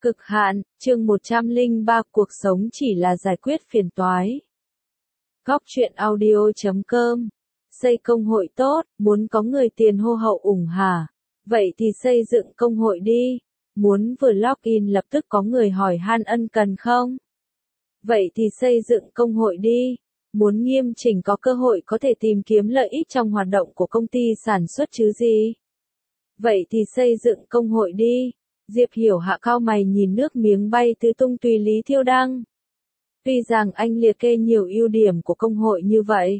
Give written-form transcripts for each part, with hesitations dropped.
Cực hạn, chương 103 cuộc sống chỉ là giải quyết phiền toái. Góc truyện audio.com. Xây công hội tốt, muốn có người tiền hô hậu ủng hả? Vậy thì xây dựng công hội đi. Muốn vừa login lập tức có người hỏi han ân cần không? Vậy thì xây dựng công hội đi. Muốn nghiêm chỉnh có cơ hội có thể tìm kiếm lợi ích trong hoạt động của công ty sản xuất chứ gì? Vậy thì xây dựng công hội đi. Diệp Hiểu hạ cao mày nhìn nước miếng bay tứ tung tùy Lý Thiêu Đăng. Tuy rằng anh liệt kê nhiều ưu điểm của công hội như vậy,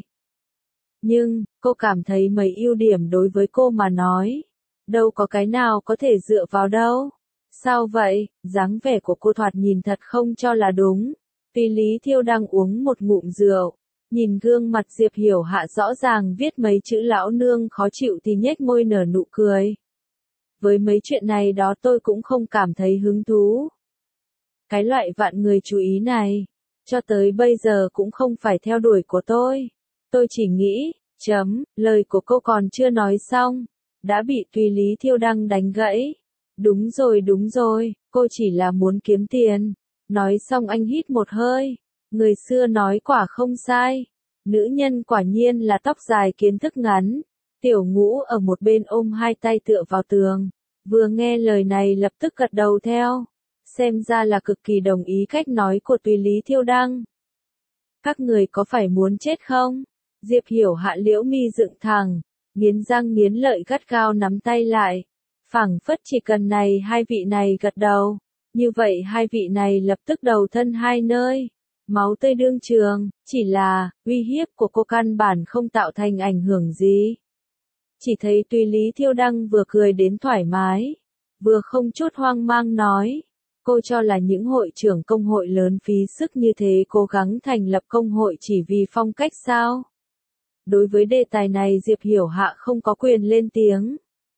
nhưng cô cảm thấy mấy ưu điểm đối với cô mà nói, đâu có cái nào có thể dựa vào đâu. Sao vậy? Dáng vẻ của cô thoạt nhìn thật không cho là đúng. Tuy Lý Thiêu Đăng uống một ngụm rượu, nhìn gương mặt Diệp Hiểu hạ rõ ràng viết mấy chữ lão nương khó chịu thì nhếch môi nở nụ cười. Với mấy chuyện này đó tôi cũng không cảm thấy hứng thú. Cái loại vạn người chú ý này, cho tới bây giờ cũng không phải theo đuổi của tôi. Tôi chỉ nghĩ, lời của cô còn chưa nói xong, đã bị Tùy Lý Thiêu Đăng đánh gãy. Đúng rồi, cô chỉ là muốn kiếm tiền. Nói xong anh hít một hơi, người xưa nói quả không sai. Nữ nhân quả nhiên là tóc dài kiến thức ngắn. Tiểu Ngũ ở một bên ôm hai tay tựa vào tường, vừa nghe lời này lập tức gật đầu theo, xem ra là cực kỳ đồng ý cách nói của Tùy Lý Thiêu Đăng. Các người có phải muốn chết không? Diệp Hiểu hạ liễu mi dựng thẳng, nghiến răng nghiến lợi gắt gao nắm tay lại, phảng phất chỉ cần hai vị này gật đầu, như vậy hai vị này lập tức đầu thân hai nơi. Máu tươi đương trường, chỉ là, uy hiếp của cô căn bản không tạo thành ảnh hưởng gì. Chỉ thấy Tùy Lý Thiêu Đăng vừa cười đến thoải mái, vừa không chút hoang mang nói, cô cho là những hội trưởng công hội lớn phí sức như thế cố gắng thành lập công hội chỉ vì phong cách sao? Đối với đề tài này Diệp Hiểu hạ không có quyền lên tiếng.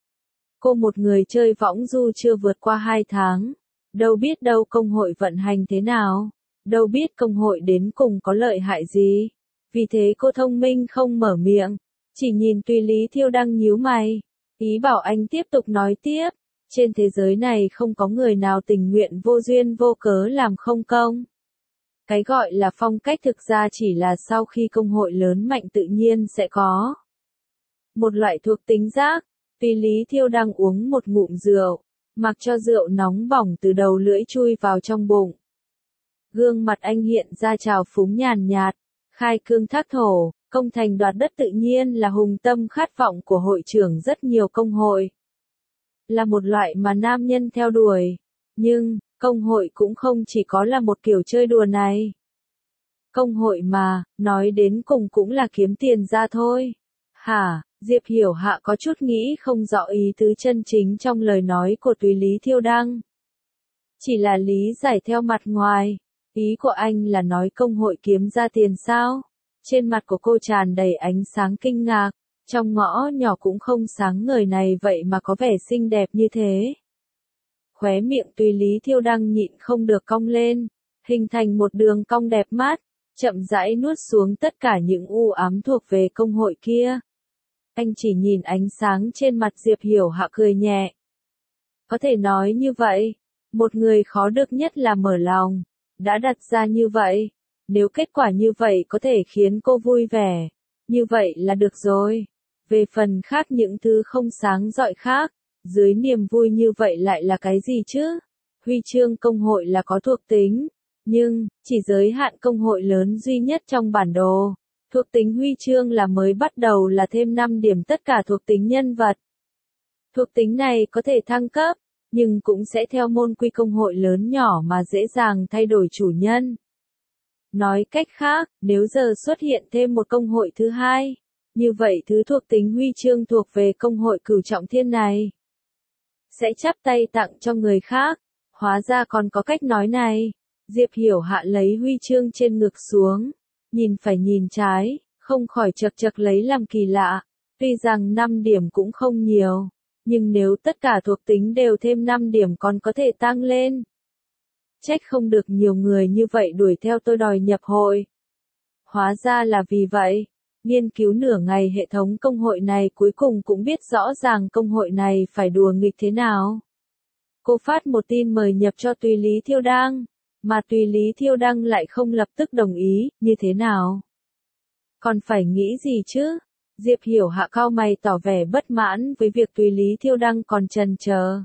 Cô một người chơi võng du chưa vượt qua 2 tháng, đâu biết đâu công hội vận hành thế nào, đâu biết công hội đến cùng có lợi hại gì, vì thế cô thông minh không mở miệng. Chỉ nhìn Tùy Lý Thiêu Đăng nhíu mày, ý bảo anh tiếp tục nói tiếp, trên thế giới này không có người nào tình nguyện vô duyên vô cớ làm không công. Cái gọi là phong cách thực ra chỉ là sau khi công hội lớn mạnh tự nhiên sẽ có một loại thuộc tính giác. Tùy Lý Thiêu Đăng uống một ngụm rượu, mặc cho rượu nóng bỏng từ đầu lưỡi chui vào trong bụng. Gương mặt anh hiện ra trào phúng nhàn nhạt, khai cương thác thổ. Công thành đoạt đất tự nhiên là hùng tâm khát vọng của hội trưởng rất nhiều công hội. Là một loại mà nam nhân theo đuổi. Nhưng, công hội cũng không chỉ có là một kiểu chơi đùa này. Công hội mà, nói đến cùng cũng là kiếm tiền ra thôi. Hả, Diệp Hiểu hạ có chút nghĩ không rõ ý tứ chân chính trong lời nói của Tùy Lý Thiêu Đăng. Chỉ là lý giải theo mặt ngoài. Ý của anh là nói công hội kiếm ra tiền sao? Trên mặt của cô tràn đầy ánh sáng kinh ngạc, trong ngõ nhỏ cũng không sáng ngời này vậy mà có vẻ xinh đẹp như thế. Khóe miệng Tùy Lý Thiêu Đăng nhịn không được cong lên, hình thành một đường cong đẹp mắt, chậm rãi nuốt xuống tất cả những u ám thuộc về công hội kia. Anh chỉ nhìn ánh sáng trên mặt Diệp Hiểu hạ cười nhẹ. Có thể nói như vậy, một người khó được nhất là mở lòng, đã đặt ra như vậy. Nếu kết quả như vậy có thể khiến cô vui vẻ, như vậy là được rồi. Về phần khác những thứ không sáng rọi khác, dưới niềm vui như vậy lại là cái gì chứ? Huy chương công hội là có thuộc tính, nhưng, chỉ giới hạn công hội lớn duy nhất trong bản đồ. Thuộc tính huy chương là mới bắt đầu là thêm 5 điểm tất cả thuộc tính nhân vật. Thuộc tính này có thể thăng cấp, nhưng cũng sẽ theo môn quy công hội lớn nhỏ mà dễ dàng thay đổi chủ nhân. Nói cách khác, nếu giờ xuất hiện thêm một công hội thứ hai, như vậy thứ thuộc tính huy chương thuộc về công hội Cửu Trọng Thiên này sẽ chắp tay tặng cho người khác. Hóa ra còn có cách nói này. Diệp Hiểu hạ lấy huy chương trên ngực xuống, nhìn phải nhìn trái, không khỏi chật lấy làm kỳ lạ. Tuy rằng 5 điểm cũng không nhiều, nhưng nếu tất cả thuộc tính đều thêm 5 điểm còn có thể tăng lên. Trách không được nhiều người như vậy đuổi theo tôi đòi nhập hội. Hóa ra là vì vậy. Nghiên cứu nửa ngày hệ thống công hội này cuối cùng cũng biết rõ ràng công hội này phải đùa nghịch thế nào. Cô phát một tin mời nhập cho Tùy Lý Thiêu Đăng, mà Tùy Lý Thiêu Đăng lại không lập tức đồng ý, như thế nào? Còn phải nghĩ gì chứ? Diệp Hiểu Hạ cau mày tỏ vẻ bất mãn với việc Tùy Lý Thiêu Đăng còn chần chờ.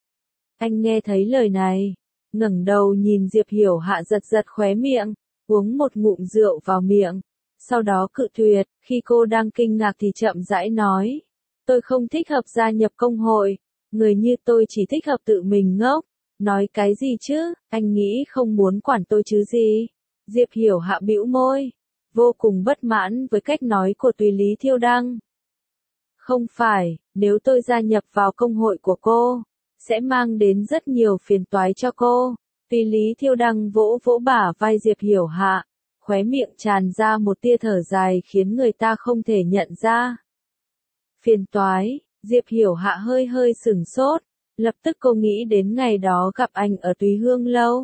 Anh nghe thấy lời này, ngẩng đầu nhìn Diệp Hiểu Hạ giật giật khóe miệng, uống một ngụm rượu vào miệng, sau đó cự tuyệt, khi cô đang kinh ngạc thì chậm rãi nói. Tôi không thích hợp gia nhập công hội, người như tôi chỉ thích hợp tự mình ngốc, nói cái gì chứ, anh nghĩ không muốn quản tôi chứ gì. Diệp Hiểu Hạ bĩu môi, vô cùng bất mãn với cách nói của Tùy Lý Thiêu Đăng. Không phải, nếu tôi gia nhập vào công hội của cô, sẽ mang đến rất nhiều phiền toái cho cô. Tùy Lý Thiêu Đăng vỗ vỗ bả vai Diệp Hiểu Hạ, khóe miệng tràn ra một tia thở dài khiến người ta không thể nhận ra. Phiền toái, Diệp Hiểu Hạ hơi hơi sửng sốt, lập tức cô nghĩ đến ngày đó gặp anh ở Túy Hương Lâu.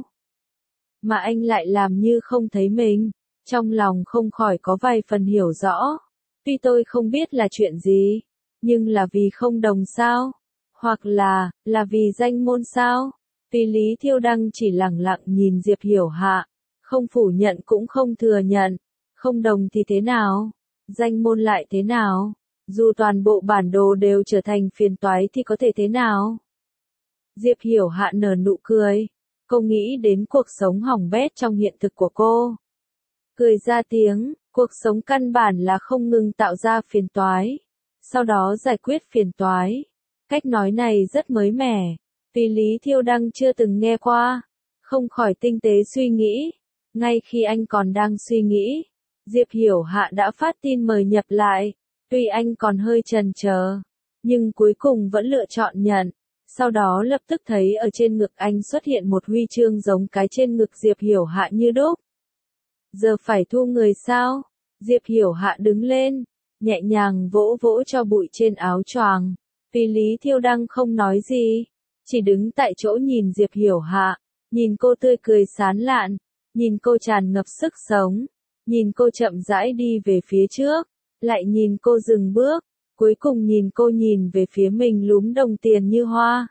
Mà anh lại làm như không thấy mình, trong lòng không khỏi có vài phần hiểu rõ. Tuy tôi không biết là chuyện gì, nhưng là vì không đồng sao? Hoặc là vì danh môn sao? Tùy Lý Thiêu Đăng chỉ lẳng lặng nhìn Diệp Hiểu Hạ, không phủ nhận cũng không thừa nhận. Không đồng thì thế nào? Danh môn lại thế nào? Dù toàn bộ bản đồ đều trở thành phiền toái thì có thể thế nào? Diệp Hiểu Hạ nở nụ cười. Cô nghĩ đến cuộc sống hỏng bét trong hiện thực của cô. Cười ra tiếng, cuộc sống căn bản là không ngừng tạo ra phiền toái, sau đó giải quyết phiền toái. Cách nói này rất mới mẻ, Tùy Lý Thiêu Đăng chưa từng nghe qua, không khỏi tinh tế suy nghĩ. Ngay khi anh còn đang suy nghĩ, Diệp Hiểu Hạ đã phát tin mời nhập lại. Tuy anh còn hơi chần chờ, nhưng cuối cùng vẫn lựa chọn nhận. Sau đó lập tức thấy ở trên ngực anh xuất hiện một huy chương giống cái trên ngực Diệp Hiểu Hạ như đúc. Giờ phải thu người sao? Diệp Hiểu Hạ đứng lên, nhẹ nhàng vỗ vỗ cho bụi trên áo choàng. Tùy Lý Thiêu Đăng không nói gì, chỉ đứng tại chỗ nhìn Diệp Hiểu Hạ, nhìn cô tươi cười sán lạn, nhìn cô tràn ngập sức sống, nhìn cô chậm rãi đi về phía trước, lại nhìn cô dừng bước, cuối cùng nhìn cô nhìn về phía mình lúm đồng tiền như hoa.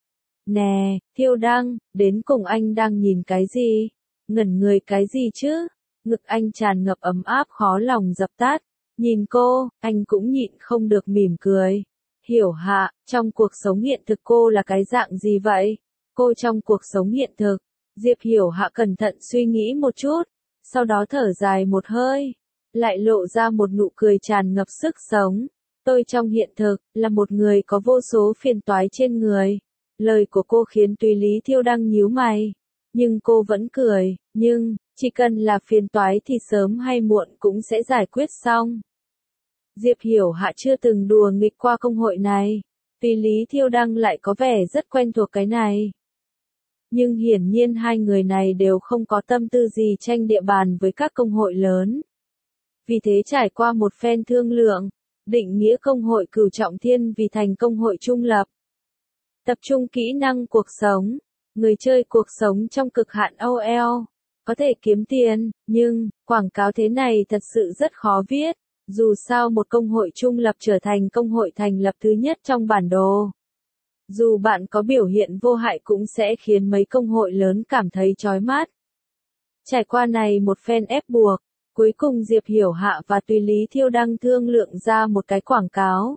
Nè, Thiêu Đăng, đến cùng anh đang nhìn cái gì? Ngẩn người cái gì chứ? Ngực anh tràn ngập ấm áp khó lòng dập tắt. Nhìn cô, anh cũng nhịn không được mỉm cười. Hiểu Hạ, trong cuộc sống hiện thực cô là cái dạng gì vậy? Cô trong cuộc sống hiện thực. Diệp Hiểu Hạ cẩn thận suy nghĩ một chút, sau đó thở dài một hơi, lại lộ ra một nụ cười tràn ngập sức sống. Tôi trong hiện thực, là một người có vô số phiền toái trên người. Lời của cô khiến Tùy Lý Thiêu Đăng nhíu mày. Nhưng cô vẫn cười, nhưng, chỉ cần là phiền toái thì sớm hay muộn cũng sẽ giải quyết xong. Diệp Hiểu Hạ chưa từng đùa nghịch qua công hội này. Tùy Lý Thiêu Đăng lại có vẻ rất quen thuộc cái này. Nhưng hiển nhiên hai người này đều không có tâm tư gì tranh địa bàn với các công hội lớn. Vì thế trải qua một phen thương lượng, định nghĩa công hội Cửu Trọng Thiên vì thành công hội trung lập. Tập trung kỹ năng cuộc sống, người chơi cuộc sống trong cực hạn OL, có thể kiếm tiền, nhưng, quảng cáo thế này thật sự rất khó viết. Dù sao một công hội trung lập trở thành công hội thành lập thứ nhất trong bản đồ. Dù bạn có biểu hiện vô hại cũng sẽ khiến mấy công hội lớn cảm thấy chói mắt. Trải qua này một phen ép buộc, cuối cùng Diệp Hiểu Hạ và Tùy Lý Thiêu Đăng thương lượng ra một cái quảng cáo.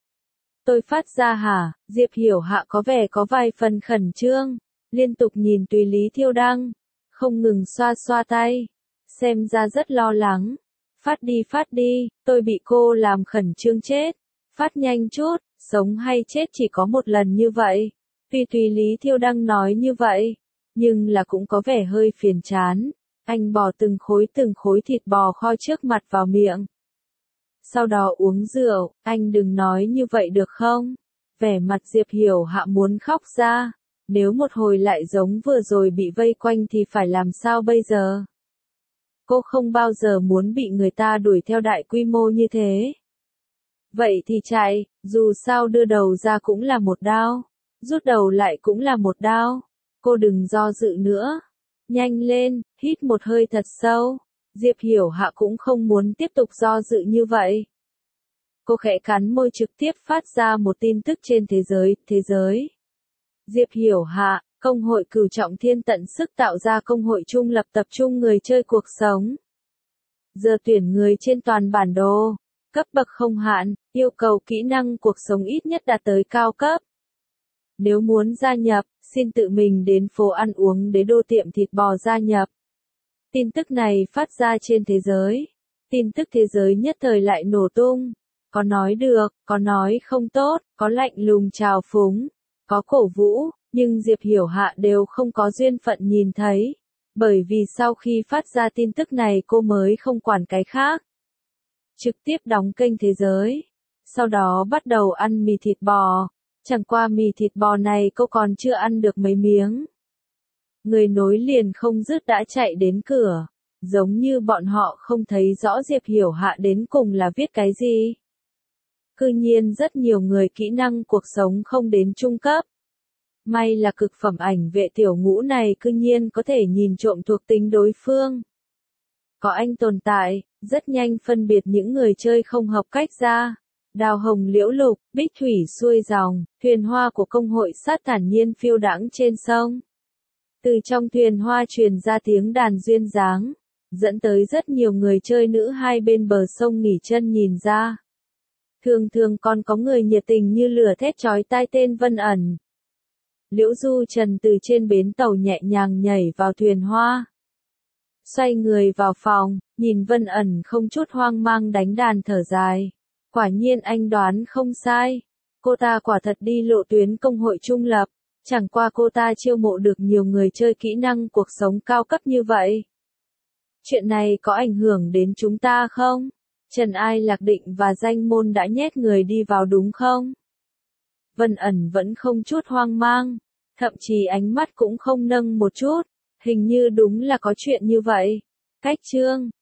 Tôi phát ra hả? Diệp Hiểu Hạ có vẻ có vài phần khẩn trương, liên tục nhìn Tùy Lý Thiêu Đăng, không ngừng xoa xoa tay, xem ra rất lo lắng. Phát đi, tôi bị cô làm khẩn trương chết. Phát nhanh chút, sống hay chết chỉ có một lần như vậy. Tuy Tùy Lý Thiêu Đăng nói như vậy, nhưng là cũng có vẻ hơi phiền chán. Anh bỏ từng khối thịt bò kho trước mặt vào miệng. Sau đó uống rượu, anh đừng nói như vậy được không? Vẻ mặt Diệp Hiểu Hạ muốn khóc ra. Nếu một hồi lại giống vừa rồi bị vây quanh thì phải làm sao bây giờ? Cô không bao giờ muốn bị người ta đuổi theo đại quy mô như thế. Vậy thì chạy, dù sao đưa đầu ra cũng là một đao, rút đầu lại cũng là một đao. Cô đừng do dự nữa. Nhanh lên, hít một hơi thật sâu. Diệp Hiểu Hạ cũng không muốn tiếp tục do dự như vậy. Cô khẽ cắn môi trực tiếp phát ra một tin tức trên thế giới. Diệp Hiểu Hạ, công hội Cửu Trọng Thiên tận sức tạo ra công hội trung lập tập trung người chơi cuộc sống. Giờ tuyển người trên toàn bản đồ, cấp bậc không hạn, yêu cầu kỹ năng cuộc sống ít nhất đạt tới cao cấp. Nếu muốn gia nhập, xin tự mình đến phố ăn uống Đế Đô tiệm thịt bò gia nhập. Tin tức này phát ra trên thế giới. Tin tức thế giới nhất thời lại nổ tung. Có nói được, có nói không tốt, có lạnh lùng trào phúng, có cổ vũ, nhưng Diệp Hiểu Hạ đều không có duyên phận nhìn thấy. Bởi vì sau khi phát ra tin tức này cô mới không quản cái khác. Trực tiếp đóng kênh thế giới. Sau đó bắt đầu ăn mì thịt bò. Chẳng qua mì thịt bò này cô còn chưa ăn được mấy miếng. Người nối liền không dứt đã chạy đến cửa. Giống như bọn họ không thấy rõ Diệp Hiểu Hạ đến cùng là viết cái gì. Cư nhiên rất nhiều người kỹ năng cuộc sống không đến trung cấp. May là cực phẩm ảnh vệ tiểu ngũ này cư nhiên có thể nhìn trộm thuộc tính đối phương. Có anh tồn tại, rất nhanh phân biệt những người chơi không hợp cách ra. Đào hồng liễu lục, bích thủy xuôi dòng, thuyền hoa của công hội sát thản nhiên phiêu đãng trên sông. Từ trong thuyền hoa truyền ra tiếng đàn duyên dáng, dẫn tới rất nhiều người chơi nữ hai bên bờ sông nghỉ chân nhìn ra. Thường thường còn có người nhiệt tình như lửa thét chói tai tên Vân Ẩn. Liễu Du Trần từ trên bến tàu nhẹ nhàng nhảy vào thuyền hoa. Xoay người vào phòng, nhìn Vân Ẩn không chút hoang mang đánh đàn thở dài. Quả nhiên anh đoán không sai. Cô ta quả thật đi lộ tuyến công hội trung lập. Chẳng qua cô ta chiêu mộ được nhiều người chơi kỹ năng cuộc sống cao cấp như vậy. Chuyện này có ảnh hưởng đến chúng ta không? Trần Ai Lạc Định và Danh Môn đã nhét người đi vào đúng không? Vân Ẩn vẫn không chút hoang mang. Thậm chí ánh mắt cũng không nâng một chút. Hình như đúng là có chuyện như vậy. Cách chương